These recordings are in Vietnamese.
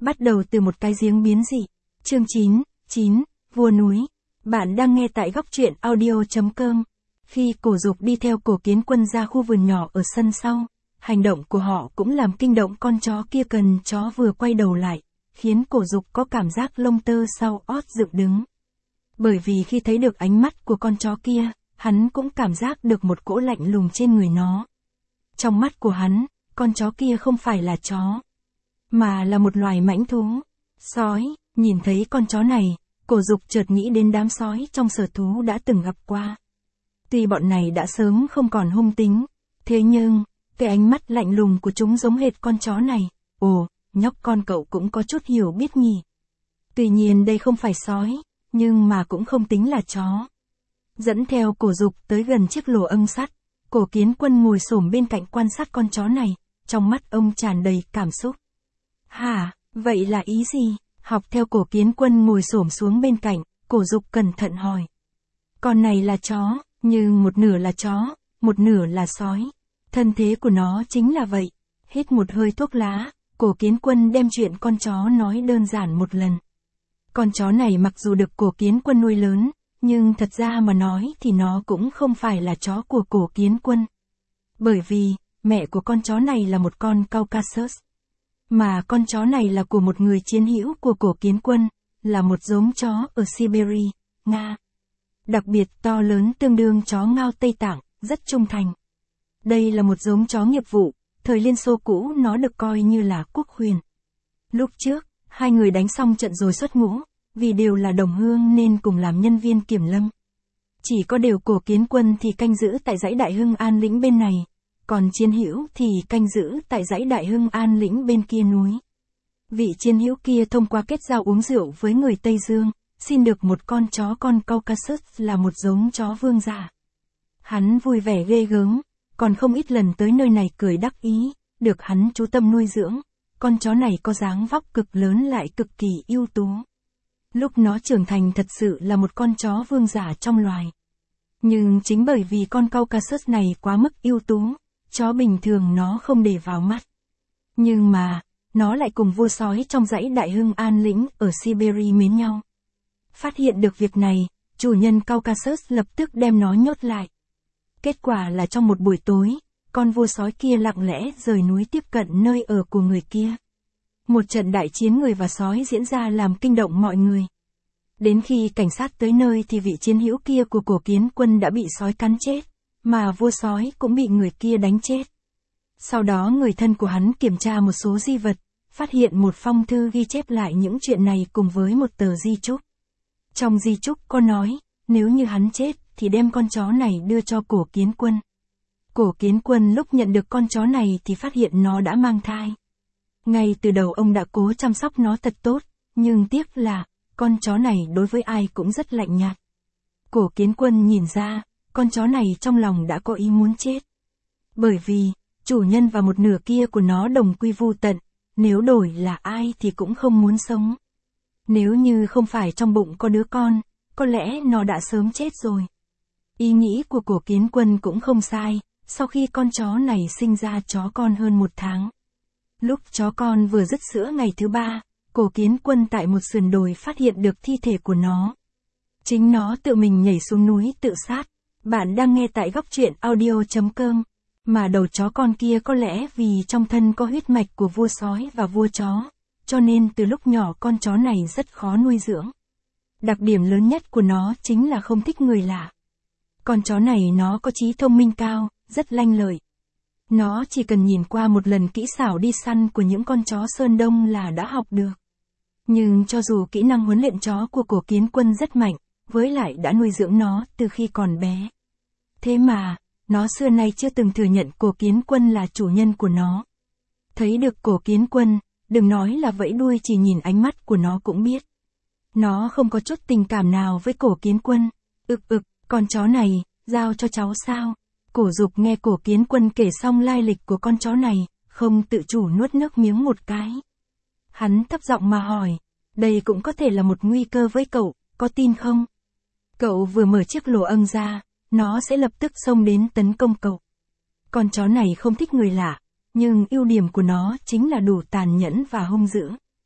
Bắt đầu từ một cái giếng biến dị. Chương 9, Vua núi. Bạn đang nghe tại góc truyện audio.com. Khi Cổ Dục đi theo Cổ Kiến Quân ra khu vườn nhỏ ở sân sau, hành động của họ cũng làm kinh động con chó kia. Cần chó vừa quay đầu lại, khiến Cổ Dục có cảm giác lông tơ sau ót dựng đứng. Bởi vì khi thấy được ánh mắt của con chó kia, hắn cũng cảm giác được một cỗ lạnh lùng trên người nó. Trong mắt của hắn, con chó kia không phải là chó, mà là một loài mãnh thú. Sói. Nhìn thấy con chó này, Cổ Dục chợt nghĩ đến đám sói trong sở thú đã từng gặp qua. Tuy bọn này đã sớm không còn hung tính, thế nhưng, cái ánh mắt lạnh lùng của chúng giống hệt con chó này. Ồ, nhóc con cậu cũng có chút hiểu biết nhỉ. Tuy nhiên đây không phải sói, nhưng mà cũng không tính là chó. Dẫn theo Cổ Dục tới gần chiếc lồ âng sắt, Cổ Kiến Quân ngồi xổm bên cạnh quan sát con chó này, trong mắt ông tràn đầy cảm xúc. Hả, vậy là ý gì? Học theo Cổ Kiến Quân ngồi xổm xuống bên cạnh, Cổ Dục cẩn thận hỏi. Con này là chó, nhưng một nửa là chó, một nửa là sói. Thân thế của nó chính là vậy. Hít một hơi thuốc lá, Cổ Kiến Quân đem chuyện con chó nói đơn giản một lần. Con chó này mặc dù được Cổ Kiến Quân nuôi lớn, nhưng thật ra mà nói thì nó cũng không phải là chó của Cổ Kiến Quân. Bởi vì, mẹ của con chó này là một con Caucasus. Mà con chó này là của một người chiến hữu của Cổ Kiến Quân, là một giống chó ở Siberia, Nga. Đặc biệt to lớn tương đương chó Ngao Tây Tạng, rất trung thành. Đây là một giống chó nghiệp vụ, thời Liên Xô cũ nó được coi như là quốc huyền. Lúc trước, hai người đánh xong trận rồi xuất ngũ, vì đều là đồng hương nên cùng làm nhân viên kiểm lâm. Chỉ có điều Cổ Kiến Quân thì canh giữ tại dãy Đại Hưng An lĩnh bên này, còn chiến hữu thì canh giữ tại dãy Đại Hưng An lĩnh bên kia núi. Vị chiến hữu kia thông qua kết giao uống rượu với người Tây Dương, xin được một con chó con Caucasus là một giống chó vương giả. Hắn vui vẻ ghê gớm, còn không ít lần tới nơi này cười đắc ý, được hắn chú tâm nuôi dưỡng. Con chó này có dáng vóc cực lớn lại cực kỳ ưu tú. Lúc nó trưởng thành thật sự là một con chó vương giả trong loài. Nhưng chính bởi vì con Caucasus này quá mức ưu tú, chó bình thường nó không để vào mắt. Nhưng mà, nó lại cùng vua sói trong dãy Đại Hưng An lĩnh ở Siberia mến nhau. Phát hiện được việc này, chủ nhân Caucasus lập tức đem nó nhốt lại. Kết quả là trong một buổi tối, con vua sói kia lặng lẽ rời núi tiếp cận nơi ở của người kia. Một trận đại chiến người và sói diễn ra làm kinh động mọi người. Đến khi cảnh sát tới nơi thì vị chiến hữu kia của Cổ Kiến Quân đã bị sói cắn chết, mà vua sói cũng bị người kia đánh chết. Sau đó người thân của hắn kiểm tra một số di vật, phát hiện một phong thư ghi chép lại những chuyện này cùng với một tờ di chúc. Trong di chúc có nói, nếu như hắn chết thì đem con chó này đưa cho Cổ Kiến Quân. Cổ Kiến Quân lúc nhận được con chó này thì phát hiện nó đã mang thai. Ngay từ đầu ông đã cố chăm sóc nó thật tốt, nhưng tiếc là, con chó này đối với ai cũng rất lạnh nhạt. Cổ Kiến Quân nhìn ra, con chó này trong lòng đã có ý muốn chết. Bởi vì, chủ nhân và một nửa kia của nó đồng quy vu tận, nếu đổi là ai thì cũng không muốn sống. Nếu như không phải trong bụng có đứa con, có lẽ nó đã sớm chết rồi. Ý nghĩ của Cổ Kiến Quân cũng không sai, sau khi con chó này sinh ra chó con hơn 1 tháng. Lúc chó con vừa dứt sữa ngày thứ 3, Cổ Kiến Quân tại một sườn đồi phát hiện được thi thể của nó. Chính nó tự mình nhảy xuống núi tự sát. Bạn đang nghe tại góc truyện audio.com. Mà đầu chó con kia có lẽ vì trong thân có huyết mạch của vua sói và vua chó, cho nên từ lúc nhỏ con chó này rất khó nuôi dưỡng. Đặc điểm lớn nhất của nó chính là không thích người lạ. Con chó này nó có trí thông minh cao, rất lanh lợi. Nó chỉ cần nhìn qua một lần kỹ xảo đi săn của những con chó Sơn Đông là đã học được. Nhưng cho dù kỹ năng huấn luyện chó của Cổ Kiến Quân rất mạnh, với lại đã nuôi dưỡng nó từ khi còn bé. Thế mà, nó xưa nay chưa từng thừa nhận Cổ Kiến Quân là chủ nhân của nó. Thấy được Cổ Kiến Quân, đừng nói là vẫy đuôi, chỉ nhìn ánh mắt của nó cũng biết. Nó không có chút tình cảm nào với Cổ Kiến Quân. Con chó này, giao cho cháu sao? Cổ Dục nghe Cổ Kiến Quân kể xong lai lịch của con chó này, không tự chủ nuốt nước miếng một cái. Hắn thấp giọng mà hỏi, đây cũng có thể là một nguy cơ với cậu, có tin không? Cậu vừa mở chiếc lồ âng ra, nó sẽ lập tức xông đến tấn công cậu. Con chó này không thích người lạ, nhưng ưu điểm của nó chính là đủ tàn nhẫn và hung dữ.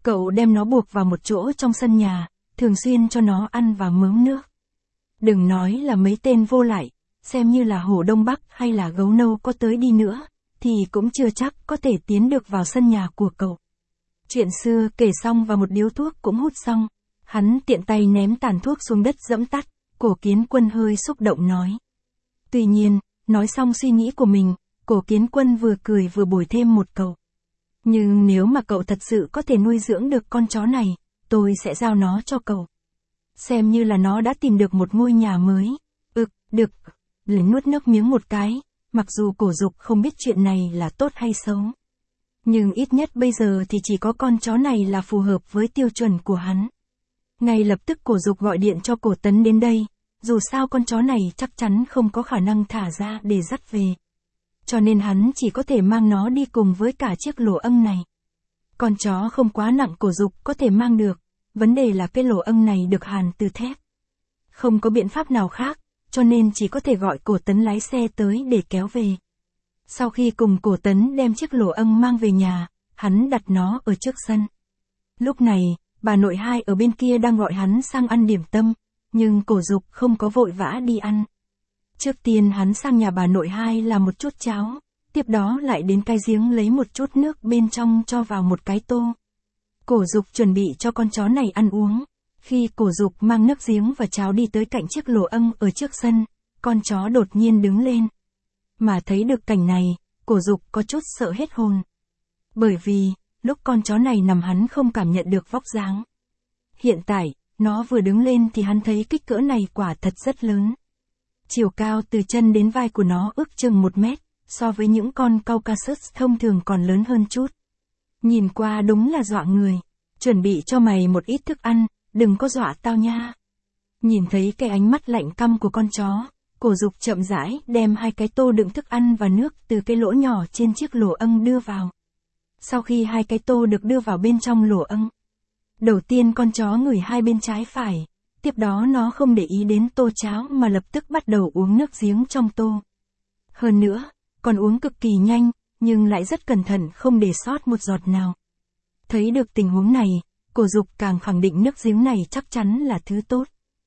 Cậu đem nó buộc vào một chỗ trong sân nhà, thường xuyên cho nó ăn và mớm nước. Đừng nói là mấy tên vô lại, xem như là hổ Đông Bắc hay là gấu nâu có tới đi nữa, thì cũng chưa chắc có thể tiến được vào sân nhà của cậu. Chuyện xưa kể xong và một điếu thuốc cũng hút xong, hắn tiện tay ném tàn thuốc xuống đất dẫm tắt, Cổ Kiến Quân hơi xúc động nói. Tuy nhiên, nói xong suy nghĩ của mình, Cổ Kiến Quân vừa cười vừa bồi thêm một câu. Nhưng nếu mà cậu thật sự có thể nuôi dưỡng được con chó này, tôi sẽ giao nó cho cậu. Xem như là nó đã tìm được một ngôi nhà mới. Được. Liền nuốt nước miếng một cái, mặc dù Cổ Dục không biết chuyện này là tốt hay xấu. Nhưng ít nhất bây giờ thì chỉ có con chó này là phù hợp với tiêu chuẩn của hắn. Ngay lập tức Cổ Dục gọi điện cho Cổ Tấn đến đây, dù sao con chó này chắc chắn không có khả năng thả ra để dắt về. Cho nên hắn chỉ có thể mang nó đi cùng với cả chiếc lỗ âng này. Con chó không quá nặng Cổ Dục có thể mang được, vấn đề là cái lỗ âng này được hàn từ thép. Không có biện pháp nào khác, cho nên chỉ có thể gọi Cổ Tấn lái xe tới để kéo về. Sau khi cùng Cổ Tấn đem chiếc lỗ âng mang về nhà, hắn đặt nó ở trước sân. Lúc này, bà nội hai ở bên kia đang gọi hắn sang ăn điểm tâm, nhưng Cổ Dục không có vội vã đi ăn. Trước tiên hắn sang nhà bà nội hai làm một chút cháo, tiếp đó lại đến cái giếng lấy một chút nước bên trong cho vào một cái tô. Cổ Dục chuẩn bị cho con chó này ăn uống. Khi Cổ Dục mang nước giếng và cháo đi tới cạnh chiếc lỗ âng ở trước sân, con chó đột nhiên đứng lên. Mà thấy được cảnh này, Cổ Dục có chút sợ hết hồn. Bởi vì, lúc con chó này nằm hắn không cảm nhận được vóc dáng. Hiện tại, nó vừa đứng lên thì hắn thấy kích cỡ này quả thật rất lớn. Chiều cao từ chân đến vai của nó ước chừng 1 mét, so với những con Caucasus thông thường còn lớn hơn chút. Nhìn qua đúng là dọa người. Chuẩn bị cho mày một ít thức ăn, đừng có dọa tao nha. Nhìn thấy cái ánh mắt lạnh căm của con chó, Cổ Dục chậm rãi đem 2 cái tô đựng thức ăn và nước từ cái lỗ nhỏ trên chiếc lỗ âng đưa vào. Sau khi 2 cái tô được đưa vào bên trong lỗ âng, đầu tiên con chó ngửi hai bên trái phải, tiếp đó nó không để ý đến tô cháo mà lập tức bắt đầu uống nước giếng trong tô. Hơn nữa, còn uống cực kỳ nhanh, nhưng lại rất cẩn thận không để sót một giọt nào. Thấy được tình huống này, Cổ Dục càng khẳng định nước giếng này chắc chắn là thứ tốt.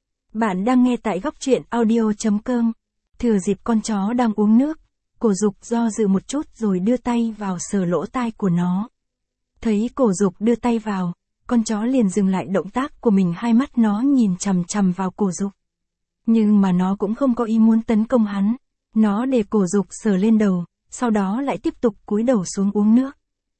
Bạn đang nghe tại góc truyện audio.com. Thừa dịp con chó đang uống nước, Cổ Dục do dự một chút rồi đưa tay vào sờ lỗ tai của nó. Thấy Cổ Dục đưa tay vào, con chó liền dừng lại động tác của mình, hai mắt nó nhìn chằm chằm vào Cổ Dục. Nhưng mà nó cũng không có ý muốn tấn công hắn. Nó để Cổ Dục sờ lên đầu, sau đó lại tiếp tục cúi đầu xuống uống nước.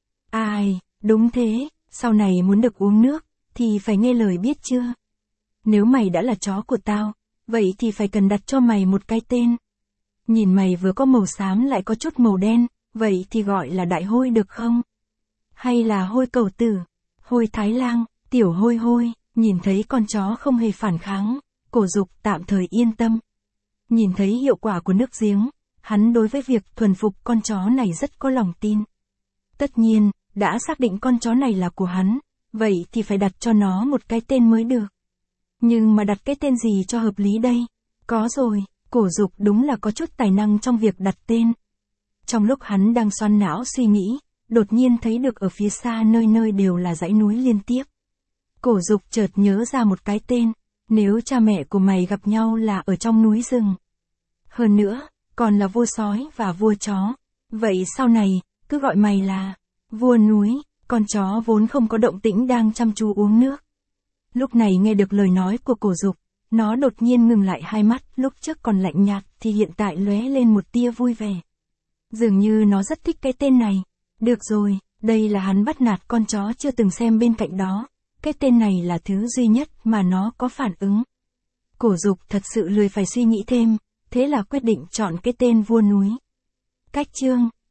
Ai, đúng thế, sau này muốn được uống nước, thì phải nghe lời biết chưa? Nếu mày đã là chó của tao, vậy thì phải cần đặt cho mày một cái tên. Nhìn mày vừa có màu xám lại có chút màu đen, vậy thì gọi là đại hôi được không? Hay là hôi cầu tử, hôi Thái Lang, tiểu hôi hôi? Nhìn thấy con chó không hề phản kháng, Cổ Dục tạm thời yên tâm. Nhìn thấy hiệu quả của nước giếng, hắn đối với việc thuần phục con chó này rất có lòng tin. Tất nhiên, đã xác định con chó này là của hắn, vậy thì phải đặt cho nó một cái tên mới được. Nhưng mà đặt cái tên gì cho hợp lý đây? Có rồi, Cổ Dục đúng là có chút tài năng trong việc đặt tên. Trong lúc hắn đang xoắn não suy nghĩ, đột nhiên thấy được ở phía xa nơi nơi đều là dãy núi liên tiếp. Cổ Dục chợt nhớ ra một cái tên, nếu cha mẹ của mày gặp nhau là ở trong núi rừng. Hơn nữa, còn là vua sói và vua chó. Vậy sau này, cứ gọi mày là vua núi. Con chó vốn không có động tĩnh đang chăm chú uống nước. Lúc này nghe được lời nói của Cổ Dục, nó đột nhiên ngừng lại hai mắt, lúc trước còn lạnh nhạt thì hiện tại lóe lên một tia vui vẻ. Dường như nó rất thích cái tên này. Được rồi, đây là hắn bắt nạt con chó chưa từng xem bên cạnh đó. Cái tên này là thứ duy nhất mà nó có phản ứng. Cổ Dục thật sự lười phải suy nghĩ thêm, thế là quyết định chọn cái tên vua núi. Cách chương